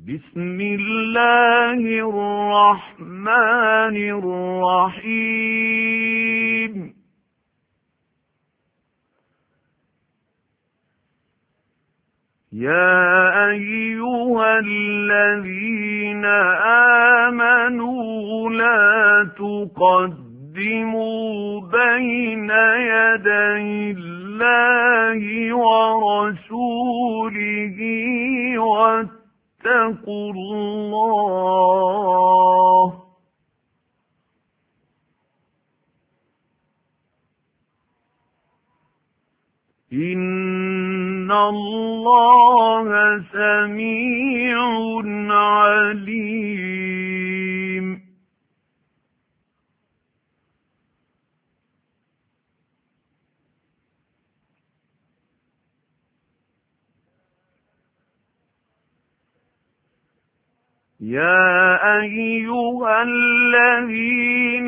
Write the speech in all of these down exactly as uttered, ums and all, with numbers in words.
بسم الله الرحمن الرحيم يا أيها الذين آمنوا لا تقدموا بين يدي الله ورسوله واتقوا الله إن الله سميع عليم يا أيها الذين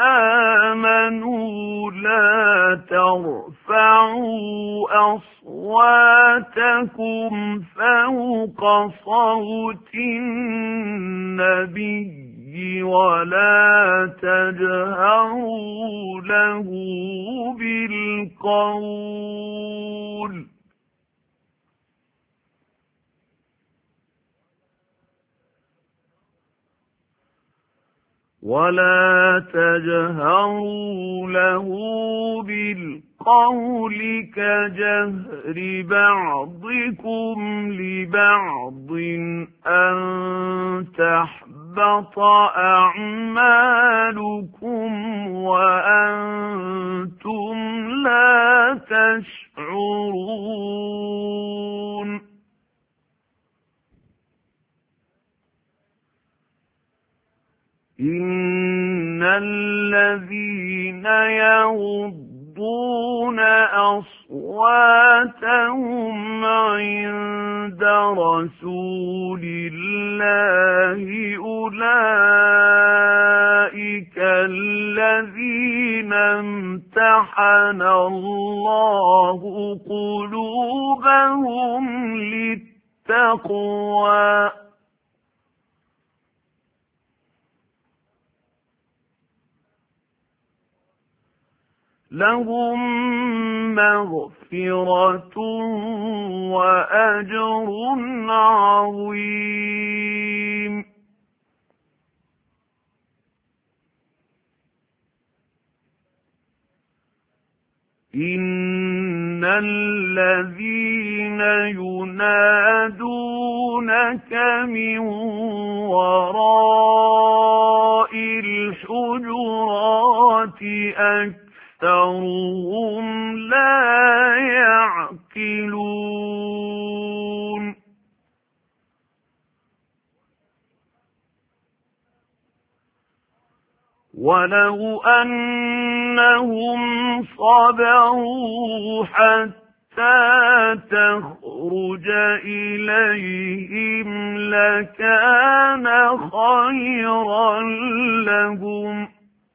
آمنوا لا ترفعوا أصواتكم فوق صوت النبي ولا تجهروا له بالقول ولا تجهروا له بالقول كجهر بعضكم لبعض أن تحبط أعمالكم وأنتم لا تشعرون إن الذين يغضون أصواتهم عند رسول الله أولئك الذين امتحن الله قلوبهم للتقوى لهم مغفرة وأجر عظيم إن الذين ينادونك من وراء الحجرات أكثر أكثرهم لا يعقلون ولو أنهم صبروا حتى تخرج إليهم لكان خيرا لهم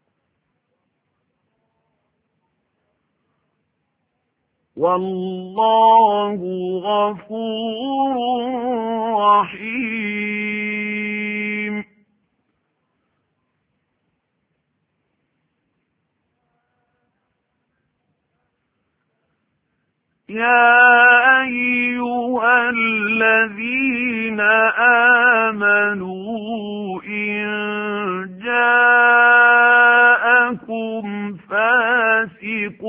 والله غفور رحيم يا أيها الذين آمنوا إن جاءكم فاسق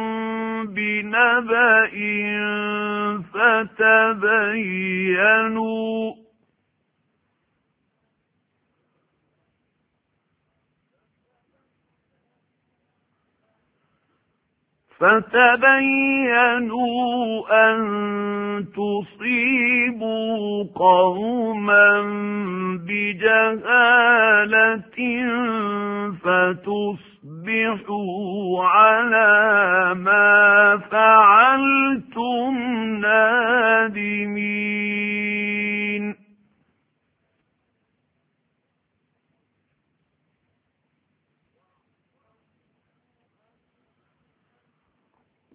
بنبأ فتبينوا فتبينوا أن تصيبوا قوما بجهالة فتصبحوا على ما فعلتم نادمين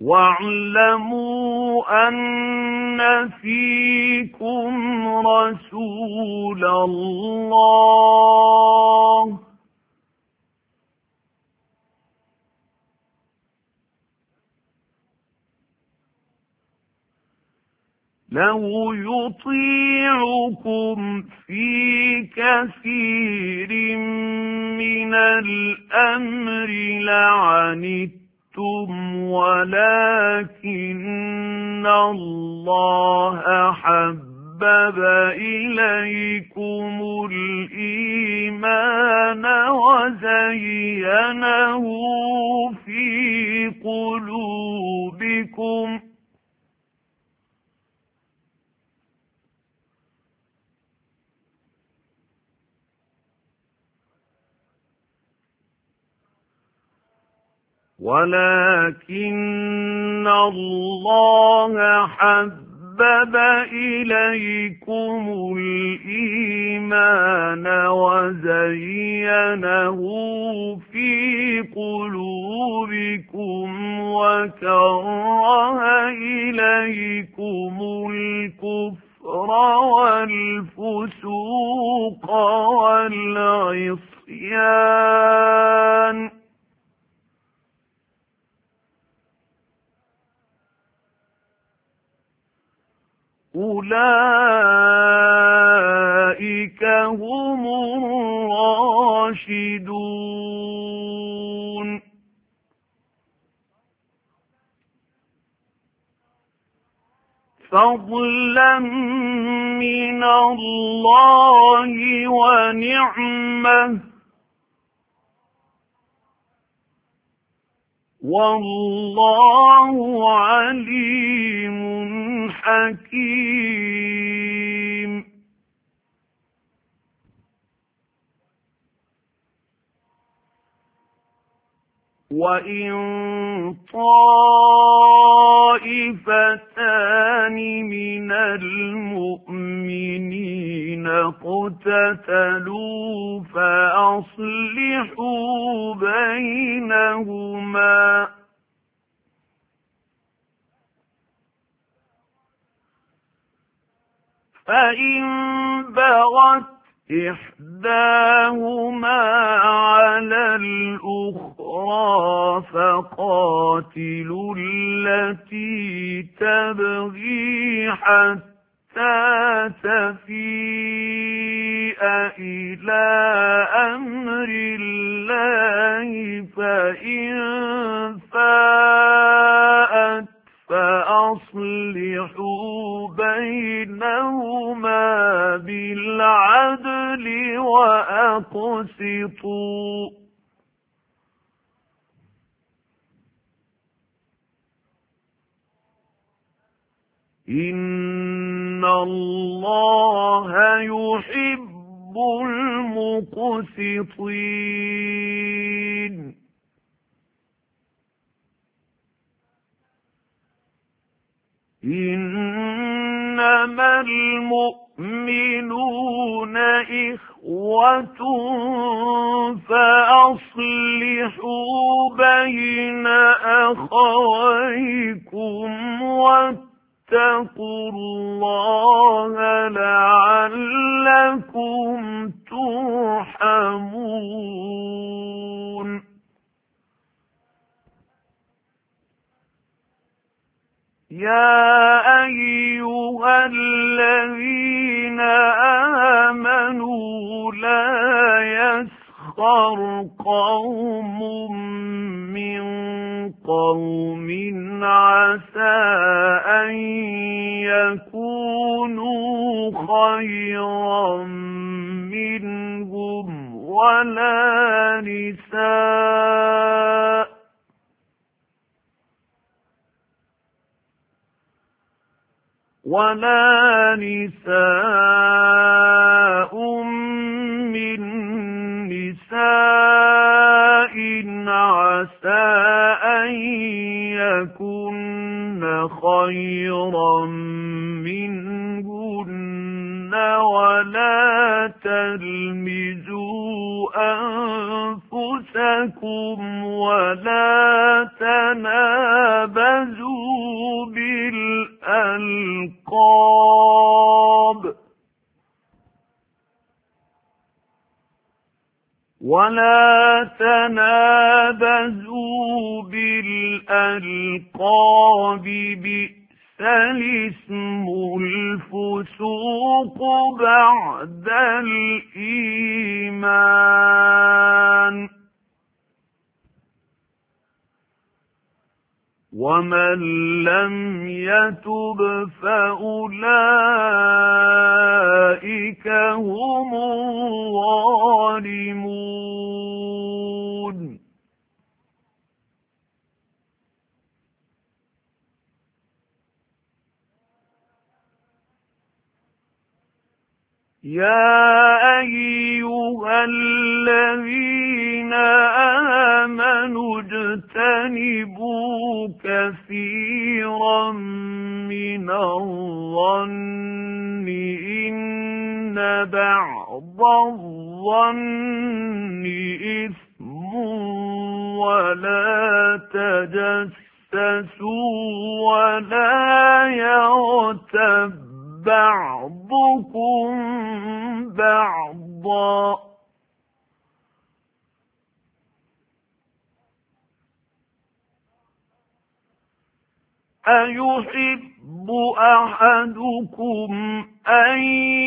واعلموا أن فيكم رسول الله لو يطيعكم في كثير من الأمر لعنتم ولكن الله حبب إليكم الإيمان وزينه في قلوبكم ولكن الله حبب إليكم الإيمان وزينه في قلوبكم وكره إليكم الكفر والفسوق والعصيان أولئك هم الراشدون فضلا من الله ونعمة والله عليم حكيم وإن طائفتان من المؤمنين اقتتلوا فأصلحوا بينهما فإن بغت إحداهما على الأخرى فقاتلوا التي تبغي حتى تفيء إلى أمر الله فإن فاءت فأصلحوا بينهما بالعدل وأقسطوا إن الله يحب المقسطين إنما المؤمنون إخوة فأصلحوا بين أخويكم واتقوا الله لعلكم ترحمون يا أيها الذين آمنوا لا يسخر قوم من قوم عسى أن يكونوا خيرا منهم ولا نساء ولا نساء من نساء عسى أن يكن خيرا منهن ولا تلمزوا أنفسكم أنفسكم ولا تنابزوا بالألقاب ولا تنابزوا بالألقاب بئس الاسم الفسوق بعد الإيمان ومن لم يتب فأولئك هم الظالمون يا أيها الذين آمنوا اجتنبوا كثيرا من الظن إن بعض الظن إثم ولا تجسسوا ولا يغتب بعضكم بعضا أيحب أحدكم أن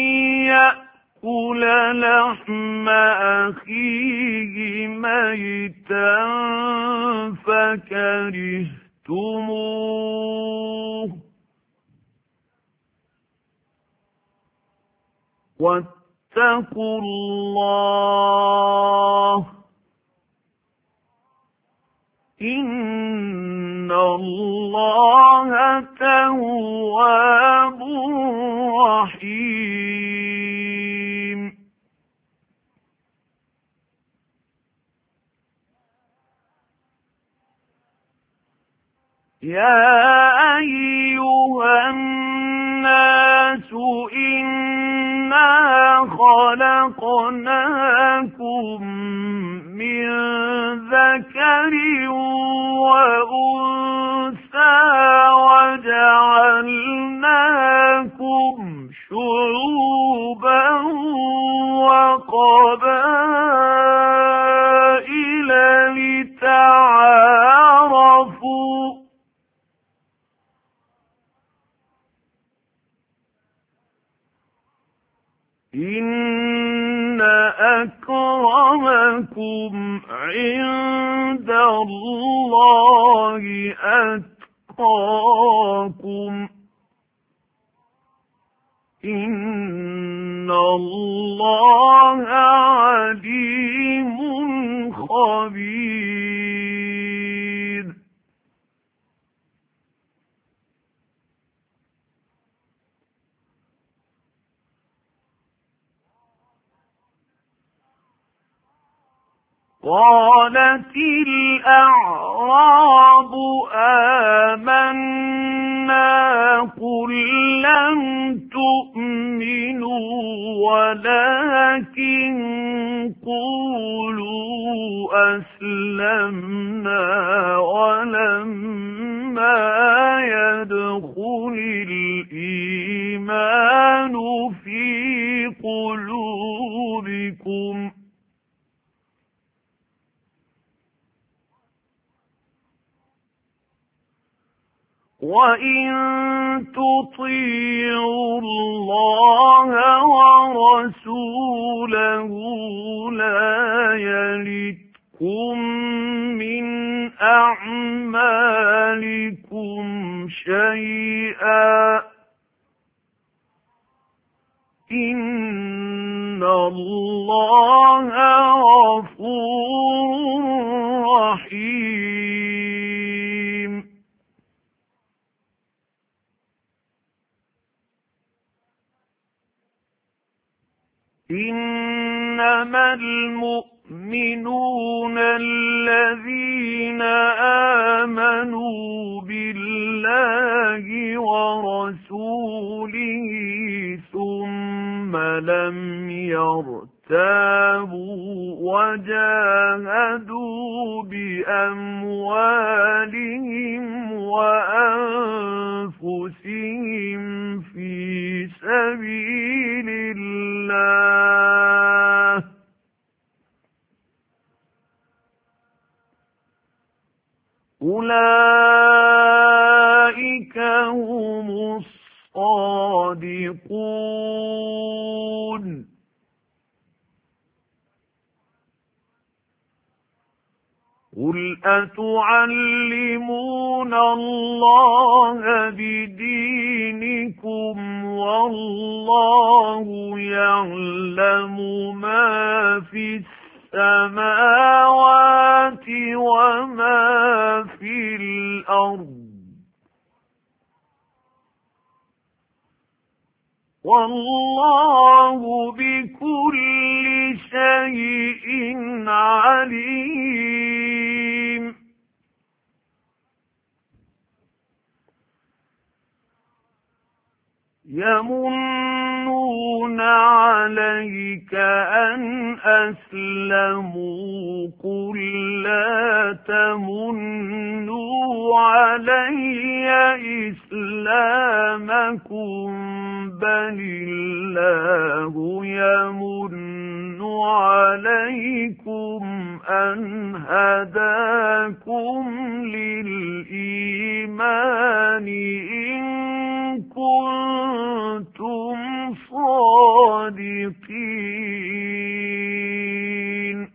يأكل لحم أخيه ميتا فكرهتموه واتقوا الله إن الله تواب رحيم يا أيها الناس إنا خلقناكم من ذكر وأنثى وجعلناكم شعوبا وقبائل لتعارفوا إن أكرمكم عند الله أتقاكم إن الله عليم خبير قالت الأعراب آمنا قل لم تؤمنوا ولكن قولوا أسلمنا ولما يدخل الإيمان في قلوبكم وإن تطيعوا الله ورسوله لا يلتكم من أعمالكم شيئا إن الله غفور رحيم إنما المؤمنون الذين آمنوا بالله ورسوله ثم لم يرتابوا تابوا وجاهدوا بأموالهم وأنفسهم في سبيل الله أولئك هم الصادقون. قل أتعلمون الله بدينكم والله يعلم ما في السماوات وما في الأرض والله بكل شيء عليم. يمنون عليك أن أسلموا قل لا تمنوا علي إسلامكم بل الله يمن عليكم أن هداكم للإيمان إن كنتم صادقين.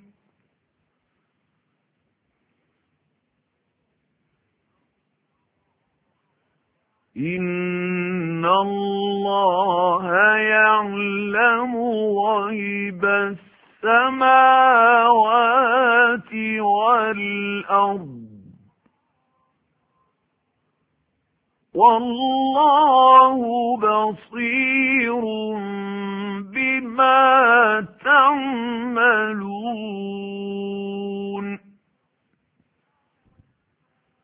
إن الله يعلم غيب السماوات والأرض والله بصير بما تعملون.